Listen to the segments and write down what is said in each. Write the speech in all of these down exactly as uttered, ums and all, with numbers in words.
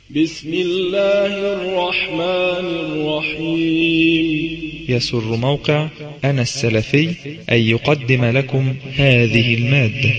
بسم الله الرحمن الرحيم. يسر موقع أنا السلفي أن يقدم لكم هذه المادة.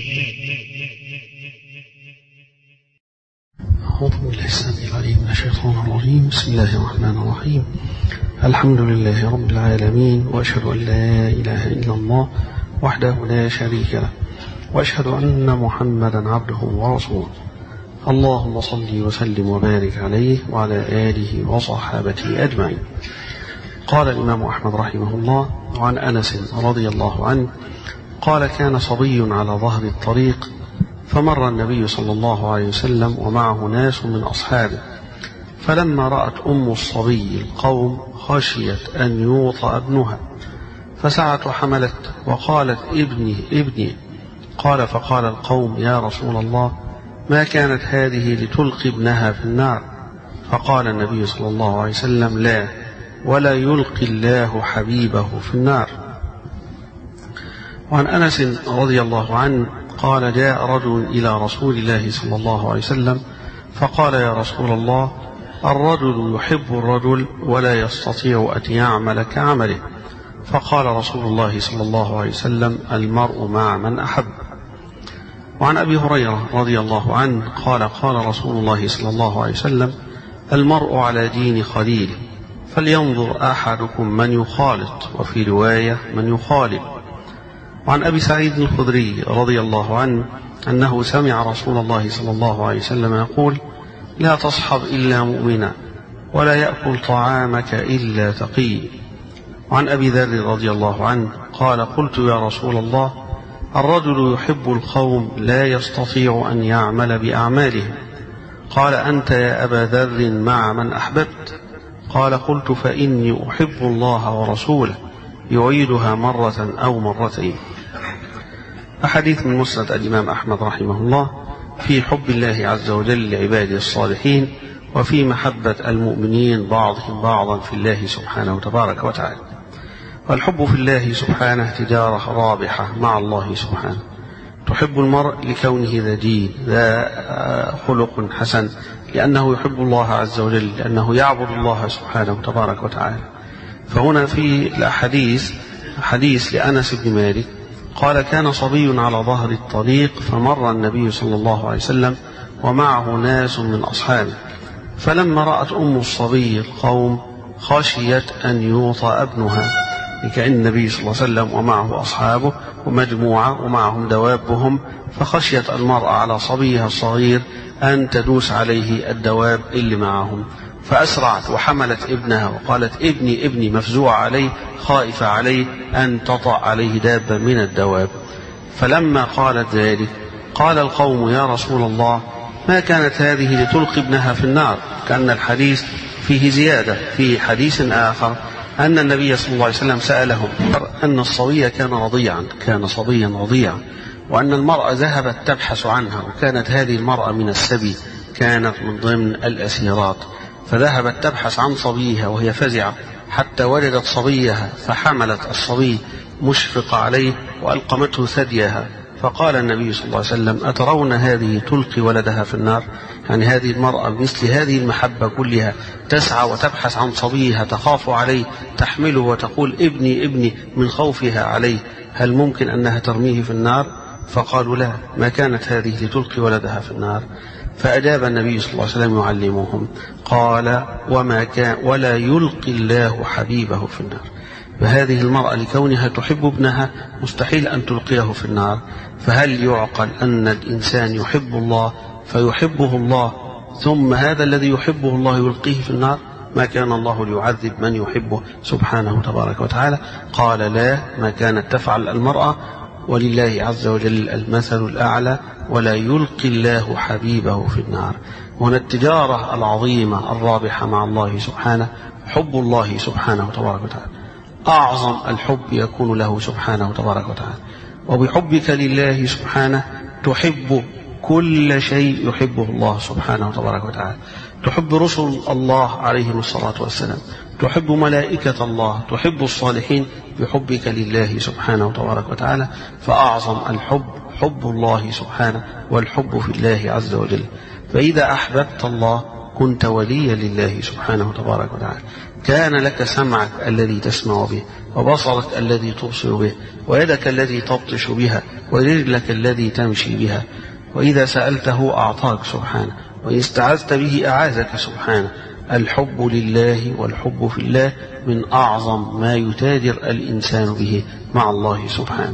أعوذ بالله السميع العليم من الشيطان الرجيم. بسم الله الرحمن الرحيم. الحمد لله رب العالمين، وأشهد أن لا إله إلا الله وحده لا شريك له، وأشهد أن محمدا عبده ورسوله. اللهم صل وسلم وبارك عليه وعلى آله وصحابته أجمعين. قال الإمام أحمد رحمه الله: وعن أنس رضي الله عنه قال: كان صبي على ظهر الطريق، فمر النبي صلى الله عليه وسلم ومعه ناس من أصحابه، فلما رأت أم الصبي القوم خشيت أن يوطأ ابنها، فسعت وحملت وقالت: ابني ابني. قال: فقال القوم: يا رسول الله، ما كانت هذه لتلقي ابنها في النار؟ فقال النبي صلى الله عليه وسلم: لا، ولا يلقي الله حبيبه في النار. وعن أنس رضي الله عنه قال: جاء رجل إلى رسول الله صلى الله عليه وسلم فقال: يا رسول الله، الرجل يحب الرجل ولا يستطيع أن يعمل كعمله. فقال رسول الله صلى الله عليه وسلم: المرء مع من أحب. وعن أبي هريرة رضي الله عنه قال: قال رسول الله صلى الله عليه وسلم: المرء على دين خليله، فلينظر أحدكم من يخالط، وفي رواية من يخالل. وعن أبي سعيد الخدري رضي الله عنه أنه سمع رسول الله صلى الله عليه وسلم يقول: لا تصحب إلا مؤمنا، ولا يأكل طعامك إلا تقي. وعن أبي ذر رضي الله عنه قال: قلت يا رسول الله، الرجل يحب القوم لا يستطيع أن يعمل بأعمالهم. قال: أنت يا أبا ذر مع من أحببت؟ قال: قلت: فإني أحب الله ورسوله. يعيدها مرة أو مرتين. أحاديث من مسند الإمام أحمد رحمه الله في حب الله عز وجل لعباده الصالحين، وفي محبة المؤمنين بعضهم بعضا في الله سبحانه وتبارك وتعالى. والحب في الله سبحانه تجارة رابحة مع الله سبحانه. تحب المرء لكونه ذا دين، ذا خلق حسن، لأنه يحب الله عز وجل، لأنه يعبد الله سبحانه وتبارك وتعالى. فهنا في الأحاديث حديث لأنس بن مالك قال: كان صبي على ظهر الطريق، فمر النبي صلى الله عليه وسلم ومعه ناس من أصحابه، فلما رأت أم الصبي القوم خشيت أن يوطأ ابنها، كأن النبي صلى الله عليه وسلم ومعه أصحابه ومجموعة ومعهم دوابهم، فخشيت المرأة على صبيها الصغير أن تدوس عليه الدواب اللي معهم، فأسرعت وحملت ابنها وقالت: ابني ابني، مفزوعة عليه، خائفة عليه أن تطأ عليه دابة من الدواب. فلما قالت ذلك قال القوم: يا رسول الله، ما كانت هذه لتلقي ابنها في النار؟ كأن الحديث فيه زيادة. في حديث آخر أن النبي صلى الله عليه وسلم سألهم أن الصبي كان رضيعا، كان صبيا رضيعا، وأن المرأة ذهبت تبحث عنها، وكانت هذه المرأة من السبي، كانت من ضمن الأسيرات، فذهبت تبحث عن صبيها وهي فزعة حتى وجدت صبيها، فحملت الصبي مشفقة عليه وألقمته ثديها. فقال النبي صلى الله عليه وسلم: أترون هذه تلقي ولدها في النار؟ يعني هذه المرأة مثل هذه المحبة كلها تسعى وتبحث عن صبيها، تخاف عليه، تحمله وتقول: ابني ابني، من خوفها عليه، هل ممكن أنها ترميه في النار؟ فقالوا: لا، ما كانت هذه لتلقي ولدها في النار. فأجاب النبي صلى الله عليه وسلم يعلمهم قال: وما كان ولا يلقي الله حبيبه في النار. فهذه المرأة لكونها تحب ابنها مستحيل أن تلقيه في النار. فهل يعقل أن الإنسان يحب الله فيحبه الله ثم هذا الذي يحبه الله يلقيه في النار؟ ما كان الله ليعذب من يحبه سبحانه تبارك وتعالى. قال: لا، ما كانت تفعل المرأة، ولله عز وجل المثل الأعلى، ولا يلقي الله حبيبه في النار. هنا التجارة العظيمة الرابحة مع الله سبحانه، حب الله سبحانه تبارك وتعالى. أعظم الحب يكون له سبحانه تبارك وتعالى، وبحبك لله سبحانه تحب كل شيء يحبه الله سبحانه تبارك وتعالى. تحب رسل الله عليهم الصلاة والسلام، تحب ملائكة الله، تحب الصالحين بحبك لله سبحانه تبارك وتعالى. فأعظم الحب حب الله سبحانه والحب في الله عز وجل. فإذا أحببت الله كنت وليا لله سبحانه تبارك وتعالى. كان لك سمعك الذي تسمع به، وبصرك الذي تبصر به، ويدك التي تبطش بها، ورجلك الذي تمشي بها. وإذا سألته أعطاك سبحانه، وإن استعذت به أعاذك سبحانه. الحب لله والحب في الله من أعظم ما يتاجر الإنسان به مع الله سبحانه.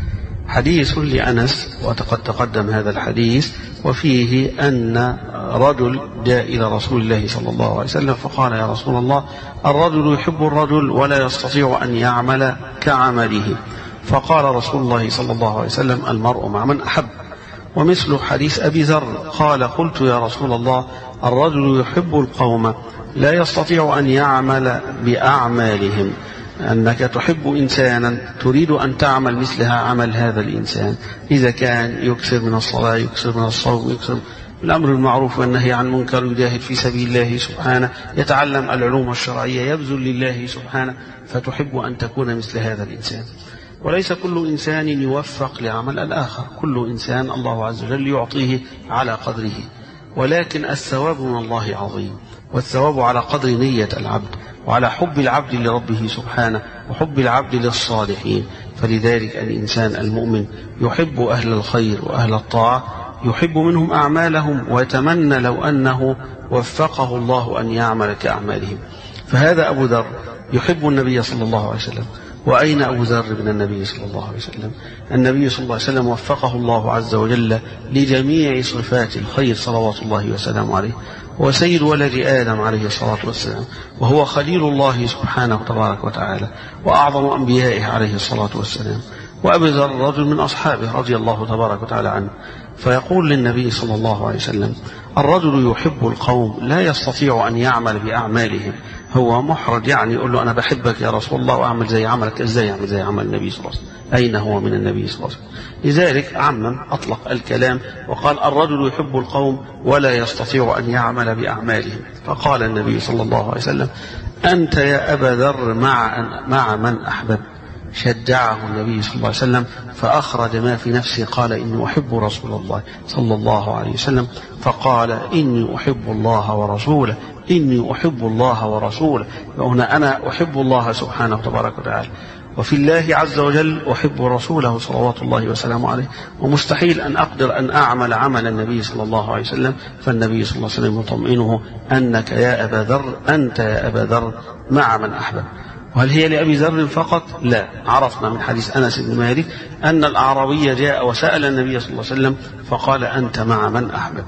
حديث لأنس وقد تقدم هذا الحديث، وفيه أن رجل جاء إلى رسول الله صلى الله عليه وسلم فقال: يا رسول الله، الرجل يحب الرجل ولا يستطيع أن يعمل كعمله. فقال رسول الله صلى الله عليه وسلم: المرء مع من أحب. ومثل حديث أبي ذر قال: قلت يا رسول الله، الرجل يحب القوم لا يستطيع أن يعمل بأعمالهم. أنك تحب إنسانا تريد أن تعمل مثلها عمل هذا الإنسان، إذا كان يكثر من الصلاة، يكثر من الصوم، يكثر الأمر المعروف والنهي عن المنكر، يجاهد في سبيل الله سبحانه، يتعلم العلوم الشرعية، يبذل لله سبحانه، فتحب أن تكون مثل هذا الإنسان. وليس كل إنسان يوفق لعمل الآخر، كل إنسان الله عز وجل يعطيه على قدره، ولكن الثواب من الله عظيم، والثواب على قدر نية العبد، وعلى حب العبد لربه سبحانه، وحب العبد للصالحين. فلذلك الإنسان المؤمن يحب أهل الخير وأهل الطاعة، يحب منهم أعمالهم، ويتمنى لو أنه وفقه الله أن يعمل كأعمالهم. فهذا أبو ذر يحب النبي صلى الله عليه وسلم. وأين أبو ذر من النبي صلى الله عليه وسلم؟ النبي صلى الله عليه وسلم وفقه الله عز وجل لجميع صفات الخير صلوات الله وسلامه عليه، وسيد ولد آدم عليه الصلاة والسلام، وهو خليل الله سبحانه تبارك وتعالى، وأعظم أنبيائه عليه الصلاة والسلام. وأبو ذر رجل من أصحابه رضي الله تبارك وتعالى عنه، فيقول للنبي صلى الله عليه وسلم: الرجل يحب القوم لا يستطيع أن يعمل بأعمالهم. هو محرج، يعني يقول له: أنا بحبك يا رسول الله وأعمل زي عملك. إزاي يعمل زي عمل النبي صلى الله عليه وسلم؟ أين هو من النبي صلى الله عليه وسلم؟ لذلك عمم، أطلق الكلام وقال: الرجل يحب القوم ولا يستطيع أن يعمل بأعمالهم. فقال النبي صلى الله عليه وسلم: أنت يا أبا ذر مع, مع من أحبب. شجعه النبي صلى الله عليه وسلم، فأخرج ما في نفسه، قال: إني أحب رسول الله صلى الله عليه وسلم. فقال: إني أحب الله ورسوله، إني أحب الله ورسوله. وهنا أنا أحب الله سبحانه تبارك وتعالى، وفي الله عز وجل أحب رسوله صلوات الله وسلامه عليه. ومستحيل أن أقدر أن أعمل عمل النبي صلى الله عليه وسلم. فالنبي صلى الله عليه وسلم يطمئنه: أنك يا أبا ذر، أنت يا أبا ذر مع من أحبب. وهل هي لأبي ذر فقط؟ لا، عرفنا من حديث أنس بن مالك أن الأعرابي جاء وسأل النبي صلى الله عليه وسلم فقال: أنت مع من أحبب.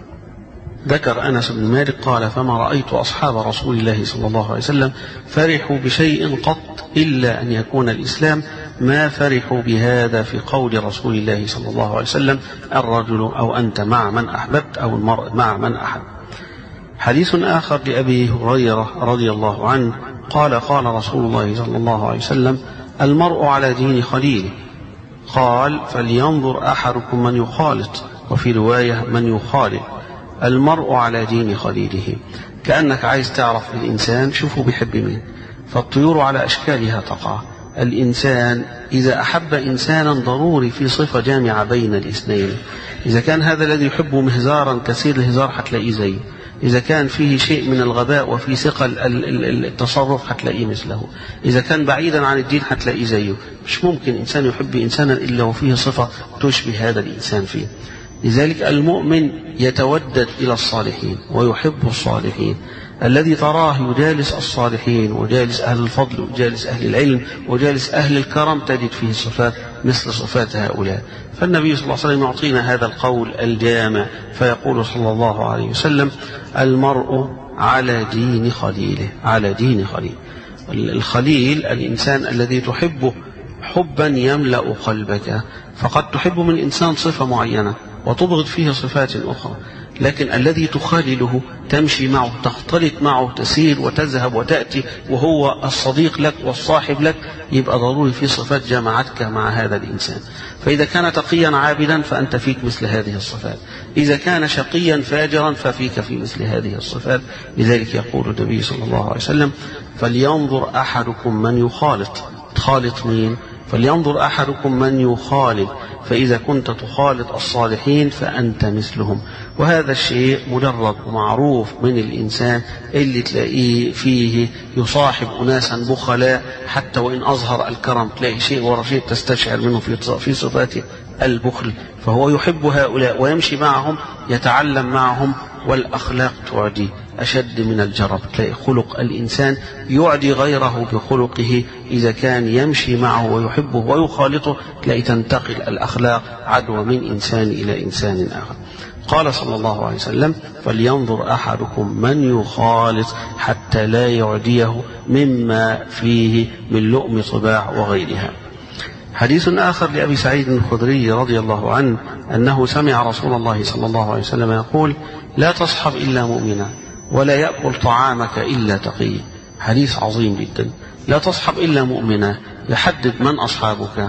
ذكر أنس بن مالك قال: فما رأيت أصحاب رسول الله صلى الله عليه وسلم فرحوا بشيء قط إلا أن يكون الإسلام، ما فرحوا بهذا في قول رسول الله صلى الله عليه وسلم: الرجل أو أنت مع من أحببت، أو المرء مع من أحب. حديث آخر لأبي هريرة رضي الله عنه قال: قال رسول الله صلى الله عليه وسلم: المرء على دين خليله. قال: فلينظر أحدكم من يخالط، وفي رواية من يخالل. المرء على دين خليله، كأنك عايز تعرف الإنسان شوفه بيحب مين. فالطيور على أشكالها تقع. الإنسان إذا أحب إنسانا ضروري في صفة جامعة بين الاثنين. إذا كان هذا الذي يحبه مهزارا كثير الهزار هتلاقيه زيه، إذا كان فيه شيء من الغباء وفي ثقل التصرف هتلاقيه مثله، إذا كان بعيدا عن الدين هتلاقيه زيه. مش ممكن إنسان يحب إنسانا إلا وفيه صفة تشبه هذا الإنسان فيه. لذلك المؤمن يتودد إلى الصالحين ويحب الصالحين. الذي تراه يجالس الصالحين وجالس أهل الفضل وجالس أهل العلم وجالس أهل الكرم تجد فيه صفات مثل صفات هؤلاء. فالنبي صلى الله عليه وسلم يعطينا هذا القول الجامع فيقول صلى الله عليه وسلم: المرء على دين خليله، على دين خليل. الخليل الإنسان الذي تحبه حبا يملأ قلبك. فقد تحب من الإنسان صفة معينة وتبغض فيه صفات أخرى، لكن الذي تخالله تمشي معه، تختلط معه، تسير وتذهب وتأتي، وهو الصديق لك والصاحب لك، يبقى ضروري في صفات جمعتك مع هذا الإنسان. فإذا كان تقيا عابدا فأنت فيك مثل هذه الصفات، إذا كان شقيا فاجرا ففيك في مثل هذه الصفات. لذلك يقول النبي صلى الله عليه وسلم: فلينظر أحدكم من يخالط. تخالط مين؟ فلينظر أحدكم من يخالل، فإذا كنت تخالط الصالحين فأنت مثلهم. وهذا الشيء مجرد ومعروف من الإنسان اللي تلاقيه فيه يصاحب أناسا بخلاء، حتى وإن أظهر الكرم تلاقي شيء ورا شيء تستشعر منه في صفاته البخل، فهو يحب هؤلاء ويمشي معهم يتعلم معهم، والأخلاق تعدي أشد من الجرب. تلاقي خلق الإنسان يعدي غيره بخلقه إذا كان يمشي معه ويحبه ويخالطه، تلاقي تنتقل الأخلاق عدوى من إنسان إلى إنسان آخر. قال صلى الله عليه وسلم: فلينظر أحدكم من يخالط حتى لا يعديه مما فيه من لؤم طباع وغيرها. حديث آخر لأبي سعيد الخدري رضي الله عنه أنه سمع رسول الله صلى الله عليه وسلم يقول: لا تصحب إلا مؤمنا ولا يأكل طعامك إلا تقي. حديث عظيم جدا. لا تصحب إلا مؤمنا، يحدد من أصحابك،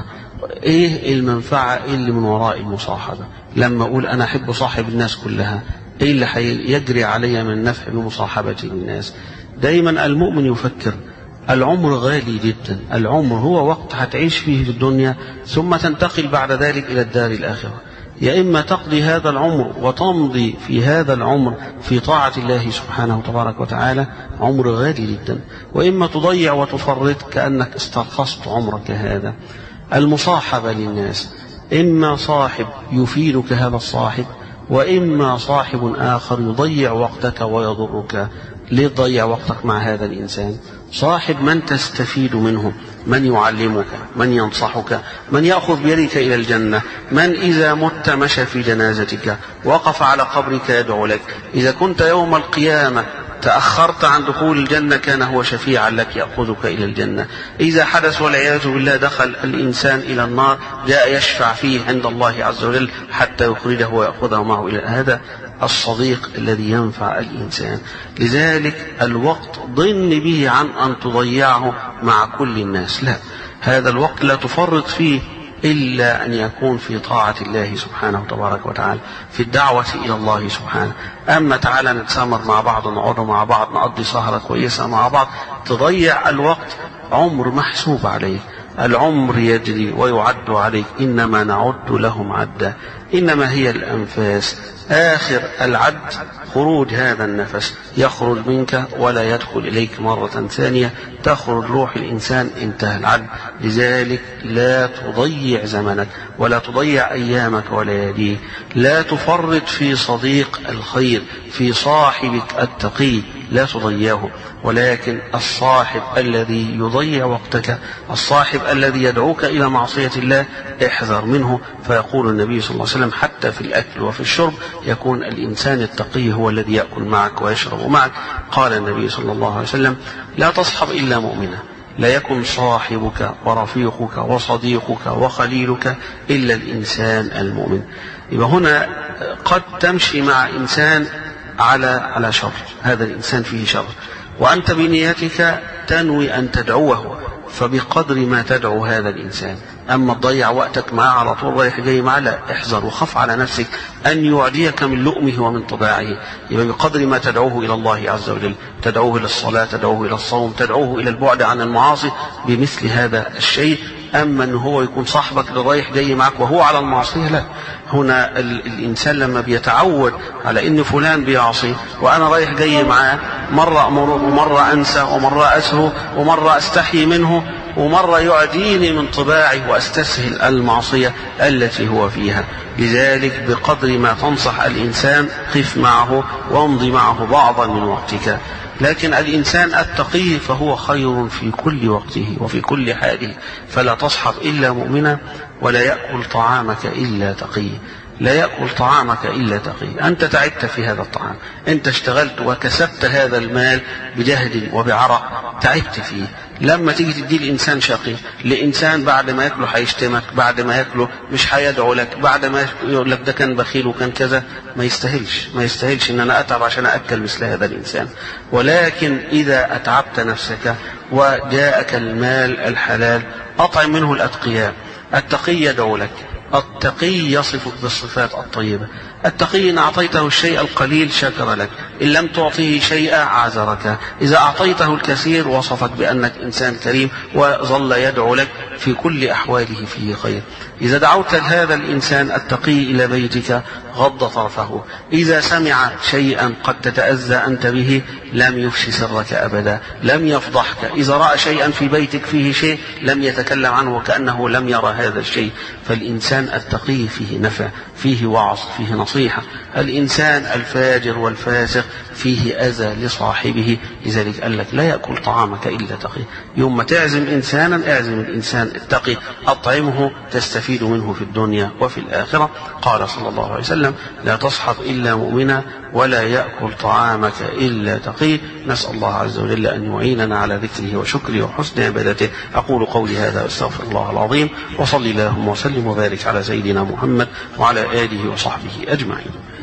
إيه المنفعة اللي من وراء المصاحبة. لما أقول أنا أحب صاحب الناس كلها، إيه اللي يجري علي من نفع بمصاحبتي للناس؟ دايما المؤمن يفكر العمر غالي جدا، العمر هو وقت هتعيش فيه في الدنيا ثم تنتقل بعد ذلك إلى الدار الآخرة. يا إما تقضي هذا العمر وتمضي في هذا العمر في طاعة الله سبحانه وتبارك وتعالى، عمر غالي جدا، وإما تضيع وتفرط كأنك استرخصت عمرك هذا. المصاحبة للناس إما صاحب يفيدك هذا الصاحب، وإما صاحب آخر يضيع وقتك ويضرك. ليه تضيع وقتك مع هذا الإنسان؟ صاحب من تستفيد منه، من يعلمك، من ينصحك، من يأخذ بيدك إلى الجنة، من إذا مت مشى في جنازتك، وقف على قبرك يدعو لك. إذا كنت يوم القيامة تأخرت عن دخول الجنة كان هو شفيعا لك يأخذك إلى الجنة. إذا حدث والعياذ بالله دخل الإنسان إلى النار جاء يشفع فيه عند الله عز وجل حتى يخرجه ويأخذه معه إلى هذا الصديق الذي ينفع الإنسان. لذلك الوقت ضن به عن أن تضيعه مع كل الناس، لا، هذا الوقت لا تفرط فيه إلا أن يكون في طاعة الله سبحانه وتبارك وتعالى، في الدعوة إلى الله سبحانه. أما تعالى نتسامر مع بعض، نقعد مع بعض، نقضي سهرة كويسة مع بعض، تضيع الوقت. عمر محسوب عليه، العمر يجري ويعد عليك، إنما نعد لهم عدا، إنما هي الأنفاس. آخر العد خروج هذا النفس، يخرج منك ولا يدخل إليك مرة ثانية، تخرج روح الإنسان، انتهى العد. لذلك لا تضيع زمنك ولا تضيع أيامك ولا يديك، لا تفرط في صديق الخير، في صاحبك التقي لا تضيعه، ولكن الصاحب الذي يضيع وقتك، الصاحب الذي يدعوك إلى معصية الله، احذر منه. فيقول النبي صلى الله عليه وسلم حتى في الأكل وفي الشرب يكون الإنسان التقي هو الذي يأكل معك ويشرب معك. قال النبي صلى الله عليه وسلم: لا تصحب إلا مؤمنا، لا يكن صاحبك ورفيقك وصديقك وخليلك إلا الإنسان المؤمن. يبقى هنا قد تمشي مع إنسان على على شر، هذا الإنسان فيه شر، وأنت بنيتك تنوي أن تدعوه، فبقدر ما تدعو هذا الإنسان. أما تضيع وقتك معه على طول رايح جاي معه، لا، احذر وخف على نفسك أن يعديك من لؤمه ومن طباعه. يبقى بقدر ما تدعوه إلى الله عز وجل، تدعوه إلى الصلاة، تدعوه إلى الصوم، تدعوه إلى البعد عن المعاصي بمثل هذا الشيء. أما أنه هو يكون صاحبك اللي رايح جاي معك وهو على المعصية، لا. هنا الإنسان لما بيتعود على إن فلان بيعصي وأنا رايح جاي معاه، مرة أمره ومرة أنسى ومرة أسهو ومرة أستحي منه ومرة يعديني من طباعي وأستسهل المعصية التي هو فيها. لذلك بقدر ما تنصح الإنسان قف معه وامضي معه بعضا من وقتك. لكن الإنسان التقي فهو خير في كل وقته وفي كل حاله. فلا تصحب إلا مؤمنا ولا يأكل طعامك إلا تقي، لا يأكل طعامك إلا تقي. أنت تعبت في هذا الطعام، أنت اشتغلت وكسبت هذا المال بجهد وبعرق، تعبت فيه. لما تيجي تدي الإنسان شقي لإنسان بعد ما يأكله هيشتمك، بعد ما يأكله مش هيدعو لك، بعد ما يقول لك ده كان بخيل وكان كذا، ما يستاهلش ما يستاهلش إن أنا أتعب عشان أأكل مثل هذا الإنسان. ولكن إذا أتعبت نفسك وجاءك المال الحلال أطعم منه الأتقياء. التقي يدعو لك، التقي يصفك بالصفات الطيبة، التقي إن أعطيته الشيء القليل شكر لك، إن لم تعطيه شيئا عذرك، إذا أعطيته الكثير وصفك بأنك إنسان كريم وظل يدعو لك في كل أحواله فيه خير. إذا دعوت هذا الإنسان التقي إلى بيتك غض طرفه، إذا سمع شيئا قد تتأذى أنت به لم يفشي سرك أبدا، لم يفضحك، إذا رأى شيئا في بيتك فيه شيء لم يتكلم عنه وكأنه لم يرى هذا الشيء. فالإنسان التقي فيه نفع، فيه وعظ، فيه نصيحة. الإنسان الفاجر والفاسق فيه أذى لصاحبه، لذلك قال لك لا يأكل طعامك إلا تقي. يوم ما تعزم إنسانا اعزم الإنسان التقي، أطعمه تستفيد منه في الدنيا وفي الآخرة. قال صلى الله عليه وسلم لا تصحب إلا مؤمنا ولا يأكل طعامك إلا تقي. نسأل الله عز وجل أن يعيننا على ذكره وشكره وحسن عبادته. أقول قولي هذا واستغفر الله العظيم، وصلي اللهم وسلم وبارك على سيدنا محمد وعلى آله وصحبه أجمعين.